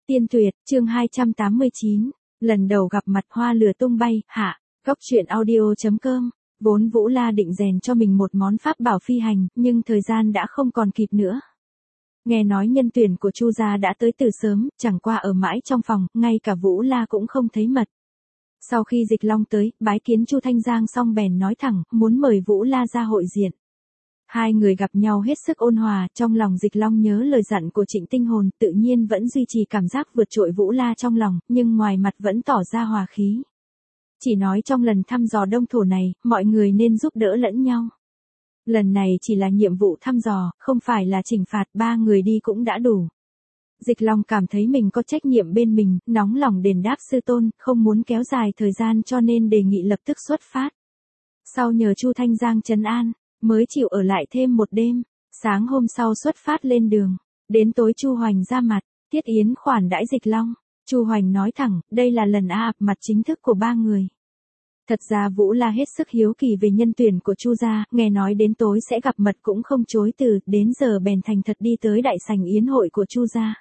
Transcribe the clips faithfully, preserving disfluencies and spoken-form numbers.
Tiên Tuyệt, chương hai trăm tám mươi chín, lần đầu gặp mặt hoa lửa tung bay, hạ, góc truyện audio.com, vốn Vũ La định rèn cho mình một món pháp bảo phi hành, nhưng thời gian đã không còn kịp nữa. Nghe nói nhân tuyển của Chu gia đã tới từ sớm, chẳng qua ở mãi trong phòng, ngay cả Vũ La cũng không thấy mật. Sau khi Dịch Long tới, bái kiến Chu Thanh Giang xong bèn nói thẳng, muốn mời Vũ La ra hội diện. Hai người gặp nhau hết sức ôn hòa, trong lòng Dịch Long nhớ lời dặn của Trịnh Tinh Hồn, tự nhiên vẫn duy trì cảm giác vượt trội Vũ La trong lòng, nhưng ngoài mặt vẫn tỏ ra hòa khí. Chỉ nói trong lần thăm dò đông thổ này, mọi người nên giúp đỡ lẫn nhau. Lần này chỉ là nhiệm vụ thăm dò, không phải là trừng phạt, ba người đi cũng đã đủ. Dịch Long cảm thấy mình có trách nhiệm bên mình, nóng lòng đền đáp sư tôn, không muốn kéo dài thời gian cho nên đề nghị lập tức xuất phát. Sau nhờ Chu Thanh Giang trấn an, mới chịu ở lại thêm một đêm, sáng hôm sau xuất phát lên đường. Đến tối Chu Hoành ra mặt, Tiết Yến khoản đãi Dịch Long. Chu Hoành nói thẳng, đây là lần áp mặt chính thức của ba người. Thật ra Vũ La hết sức hiếu kỳ về nhân tuyển của Chu gia, nghe nói đến tối sẽ gặp mặt cũng không chối từ, đến giờ bèn thành thật đi tới đại sảnh yến hội của Chu gia.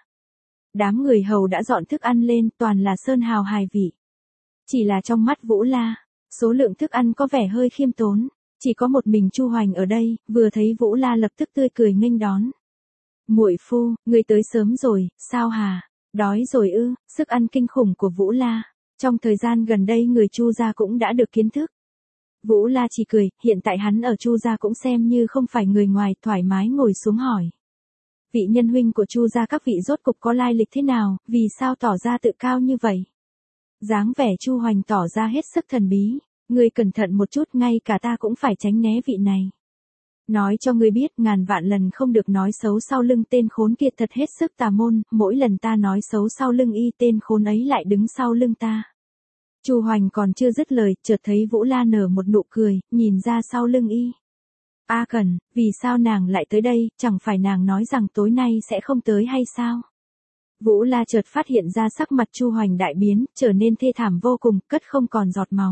Đám người hầu đã dọn thức ăn lên, toàn là sơn hào hài vị. Chỉ là trong mắt Vũ La, số lượng thức ăn có vẻ hơi khiêm tốn, chỉ có một mình Chu Hoành ở đây, vừa thấy Vũ La lập tức tươi cười nghênh đón. Muội phu, ngươi tới sớm rồi, sao hà? Đói rồi ư? Sức ăn kinh khủng của Vũ La. Trong thời gian gần đây người Chu gia cũng đã được kiến thức. Vũ La chỉ cười, hiện tại hắn ở Chu gia cũng xem như không phải người ngoài, thoải mái ngồi xuống hỏi. Vị nhân huynh của Chu gia các vị rốt cục có lai lịch thế nào, vì sao tỏ ra tự cao như vậy? Dáng vẻ Chu Hoành tỏ ra hết sức thần bí, ngươi cẩn thận một chút, ngay cả ta cũng phải tránh né vị này. Nói cho ngươi biết, ngàn vạn lần không được nói xấu sau lưng tên khốn kia, thật hết sức tà môn, mỗi lần ta nói xấu sau lưng y, tên khốn ấy lại đứng sau lưng ta. Chu Hoành còn chưa dứt lời, chợt thấy Vũ La nở một nụ cười, nhìn ra sau lưng y. A Cẩn, vì sao nàng lại tới đây, chẳng phải nàng nói rằng tối nay sẽ không tới hay sao? Vũ La chợt phát hiện ra sắc mặt Chu Hoành đại biến, trở nên thê thảm vô cùng, cất không còn giọt máu.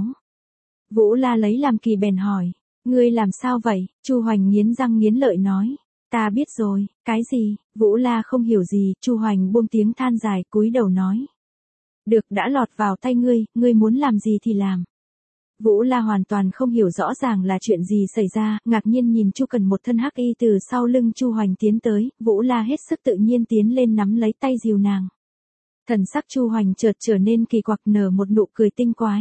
Vũ La lấy làm kỳ bèn hỏi, ngươi làm sao vậy? Chu Hoành nghiến răng nghiến lợi nói, ta biết rồi. Cái gì? Vũ La không hiểu gì, Chu Hoành buông tiếng than dài, cúi đầu nói. Được, đã lọt vào tay ngươi, ngươi muốn làm gì thì làm. Vũ La hoàn toàn không hiểu rõ ràng là chuyện gì xảy ra, ngạc nhiên nhìn Chu Cần một thân hắc y từ sau lưng Chu Hoành tiến tới, Vũ La hết sức tự nhiên tiến lên nắm lấy tay dìu nàng. Thần sắc Chu Hoành chợt trở nên kỳ quặc, nở một nụ cười tinh quái.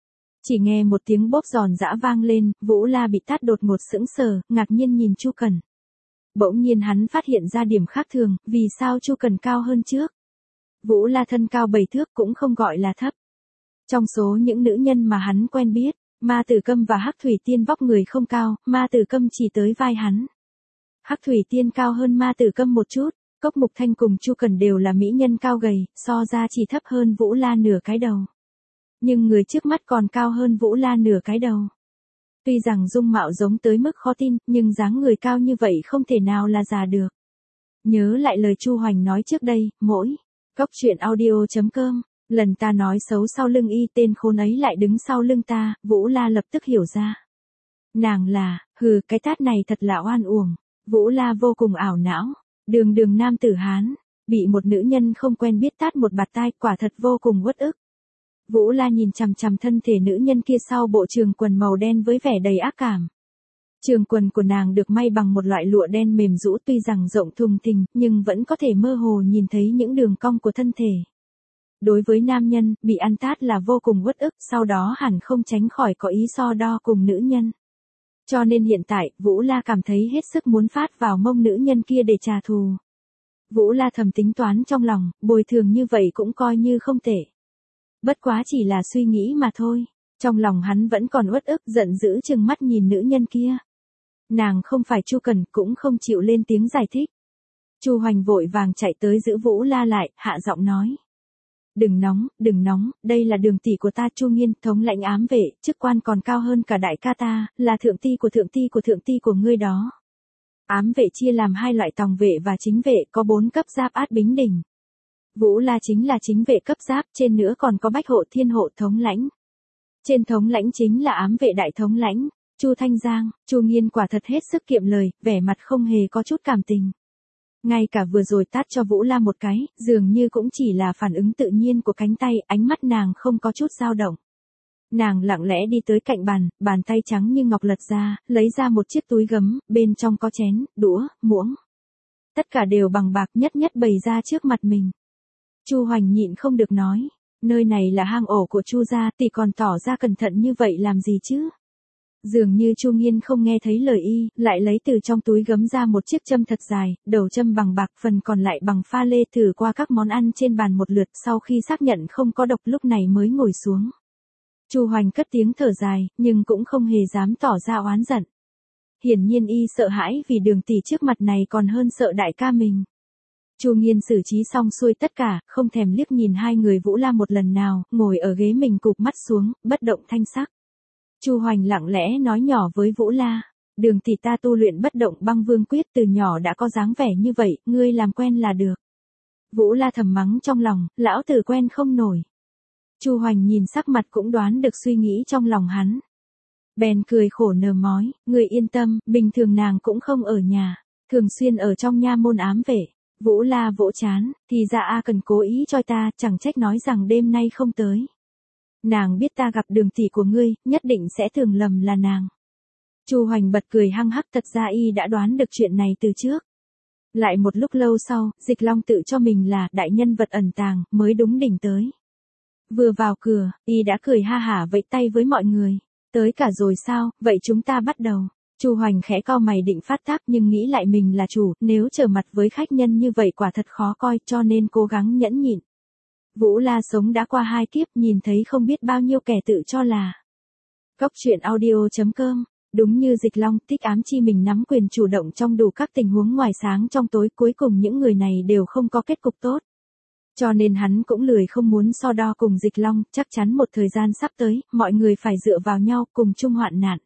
Chỉ nghe một tiếng bốp giòn giã vang lên, Vũ La bị tát đột ngột sững sờ, ngạc nhiên nhìn Chu Cần. Bỗng nhiên hắn phát hiện ra điểm khác thường, vì sao Chu Cần cao hơn trước? Vũ La thân cao bảy thước cũng không gọi là thấp. Trong số những nữ nhân mà hắn quen biết, Ma Tử Câm và Hắc Thủy Tiên vóc người không cao, Ma Tử Câm chỉ tới vai hắn. Hắc Thủy Tiên cao hơn Ma Tử Câm một chút, Cốc Mục Thanh cùng Chu Cần đều là mỹ nhân cao gầy, so ra chỉ thấp hơn Vũ La nửa cái đầu. Nhưng người trước mắt còn cao hơn Vũ La nửa cái đầu. Tuy rằng dung mạo giống tới mức khó tin, nhưng dáng người cao như vậy không thể nào là già được. Nhớ lại lời Chu Hoành nói trước đây, mỗi góc truyện audio.com, lần ta nói xấu sau lưng y, tên khốn ấy lại đứng sau lưng ta, Vũ La lập tức hiểu ra. Nàng là, hừ, cái tát này thật là oan uổng. Vũ La vô cùng ảo não, đường đường nam tử Hán, bị một nữ nhân không quen biết tát một bạt tai, quả thật vô cùng uất ức. Vũ La nhìn chằm chằm thân thể nữ nhân kia sau bộ trường quần màu đen với vẻ đầy ác cảm. Trường quần của nàng được may bằng một loại lụa đen mềm rũ, tuy rằng rộng thùng thình, nhưng vẫn có thể mơ hồ nhìn thấy những đường cong của thân thể. Đối với nam nhân, bị ăn tát là vô cùng uất ức, sau đó hẳn không tránh khỏi có ý so đo cùng nữ nhân. Cho nên hiện tại, Vũ La cảm thấy hết sức muốn phát vào mông nữ nhân kia để trả thù. Vũ La thầm tính toán trong lòng, bồi thường như vậy cũng coi như không tệ. Bất quá chỉ là suy nghĩ mà thôi, trong lòng hắn vẫn còn uất ức, giận dữ trừng mắt nhìn nữ nhân kia. Nàng không phải Chu Cần, cũng không chịu lên tiếng giải thích. Chu Hoành vội vàng chạy tới giữ Vũ La lại, hạ giọng nói. Đừng nóng, đừng nóng, đây là đường tỷ của ta, Chu Nghiên, thống lãnh ám vệ, chức quan còn cao hơn cả đại ca ta, là thượng ti của thượng ti của thượng ti của ngươi đó. Ám vệ chia làm hai loại, tòng vệ và chính vệ, có bốn cấp giáp át bính đỉnh. Vũ La chính là chính vệ cấp giáp, trên nữa còn có bách hộ thiên hộ thống lãnh. Trên thống lãnh chính là ám vệ đại thống lãnh, Chu Thanh Giang. Chu Nghiên quả thật hết sức kiệm lời, vẻ mặt không hề có chút cảm tình. Ngay cả vừa rồi tát cho Vũ La một cái, dường như cũng chỉ là phản ứng tự nhiên của cánh tay, ánh mắt nàng không có chút dao động. Nàng lặng lẽ đi tới cạnh bàn, bàn tay trắng như ngọc lật ra, lấy ra một chiếc túi gấm, bên trong có chén, đũa, muỗng. Tất cả đều bằng bạc, nhất nhất bày ra trước mặt mình. Chu Hoành nhịn không được nói, nơi này là hang ổ của Chu gia, tỷ còn tỏ ra cẩn thận như vậy làm gì chứ? Dường như Chu Nghiên không nghe thấy lời y, lại lấy từ trong túi gấm ra một chiếc châm thật dài, đầu châm bằng bạc, phần còn lại bằng pha lê, thử qua các món ăn trên bàn một lượt, sau khi xác nhận không có độc lúc này mới ngồi xuống. Chu Hoành cất tiếng thở dài, nhưng cũng không hề dám tỏ ra oán giận. Hiển nhiên y sợ hãi vì Đường tỷ trước mặt này còn hơn sợ đại ca mình. Chu Nghiên xử trí xong xuôi tất cả, không thèm liếc nhìn hai người Vũ La một lần nào, ngồi ở ghế mình cụp mắt xuống, bất động thanh sắc. Chu Hoành lặng lẽ nói nhỏ với Vũ La, Đường tỷ ta tu luyện bất động băng vương quyết từ nhỏ đã có dáng vẻ như vậy, ngươi làm quen là được. Vũ La thầm mắng trong lòng, lão tử quen không nổi. Chu Hoành nhìn sắc mặt cũng đoán được suy nghĩ trong lòng hắn. Bèn cười khổ nờ mói, ngươi yên tâm, bình thường nàng cũng không ở nhà, thường xuyên ở trong nha môn ám vệ. Vũ La vỗ chán, thì ra A Cần cố ý cho ta, chẳng trách nói rằng đêm nay không tới. Nàng biết ta gặp Đường tỷ của ngươi, nhất định sẽ tưởng lầm là nàng. Chu Hoành bật cười hăng hắc, thật ra y đã đoán được chuyện này từ trước. Lại một lúc lâu sau, Dịch Long tự cho mình là đại nhân vật ẩn tàng, mới đúng đỉnh tới. Vừa vào cửa, y đã cười ha hả vẫy tay với mọi người. Tới cả rồi sao, vậy chúng ta bắt đầu. Chu Hoành khẽ cau mày định phát tác nhưng nghĩ lại mình là chủ, nếu trở mặt với khách nhân như vậy quả thật khó coi, cho nên cố gắng nhẫn nhịn. Vũ La sống đã qua hai kiếp, nhìn thấy không biết bao nhiêu kẻ tự cho là. Cốc truyện audio chấm com, đúng như Dịch Long, Tích ám chi mình nắm quyền chủ động trong đủ các tình huống ngoài sáng trong tối, cuối cùng những người này đều không có kết cục tốt. Cho nên hắn cũng lười không muốn so đo cùng Dịch Long, chắc chắn một thời gian sắp tới, mọi người phải dựa vào nhau cùng chung hoạn nạn.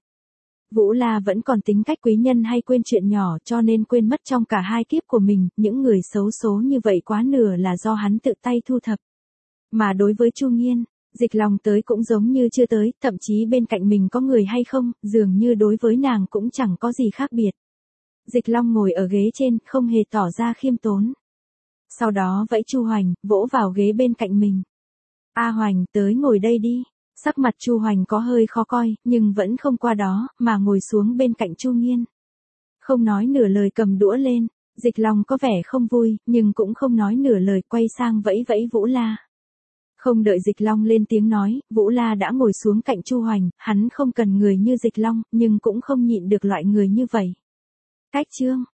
Vũ La vẫn còn tính cách quý nhân hay quên chuyện nhỏ, cho nên quên mất trong cả hai kiếp của mình, những người xấu số như vậy quá nửa là do hắn tự tay thu thập. Mà đối với Chu Nghiên, Dịch Long tới cũng giống như chưa tới, thậm chí bên cạnh mình có người hay không, dường như đối với nàng cũng chẳng có gì khác biệt. Dịch Long ngồi ở ghế trên, không hề tỏ ra khiêm tốn. Sau đó vẫy Chu Hoành, vỗ vào ghế bên cạnh mình. A Hoành, tới ngồi đây đi. Sắc mặt Chu Hoành có hơi khó coi, nhưng vẫn không qua đó, mà ngồi xuống bên cạnh Chu Nghiên. Không nói nửa lời cầm đũa lên, Dịch Long có vẻ không vui, nhưng cũng không nói nửa lời, quay sang vẫy vẫy Vũ La. Không đợi Dịch Long lên tiếng nói, Vũ La đã ngồi xuống cạnh Chu Hoành, hắn không cần người như Dịch Long, nhưng cũng không nhịn được loại người như vậy. Cách chương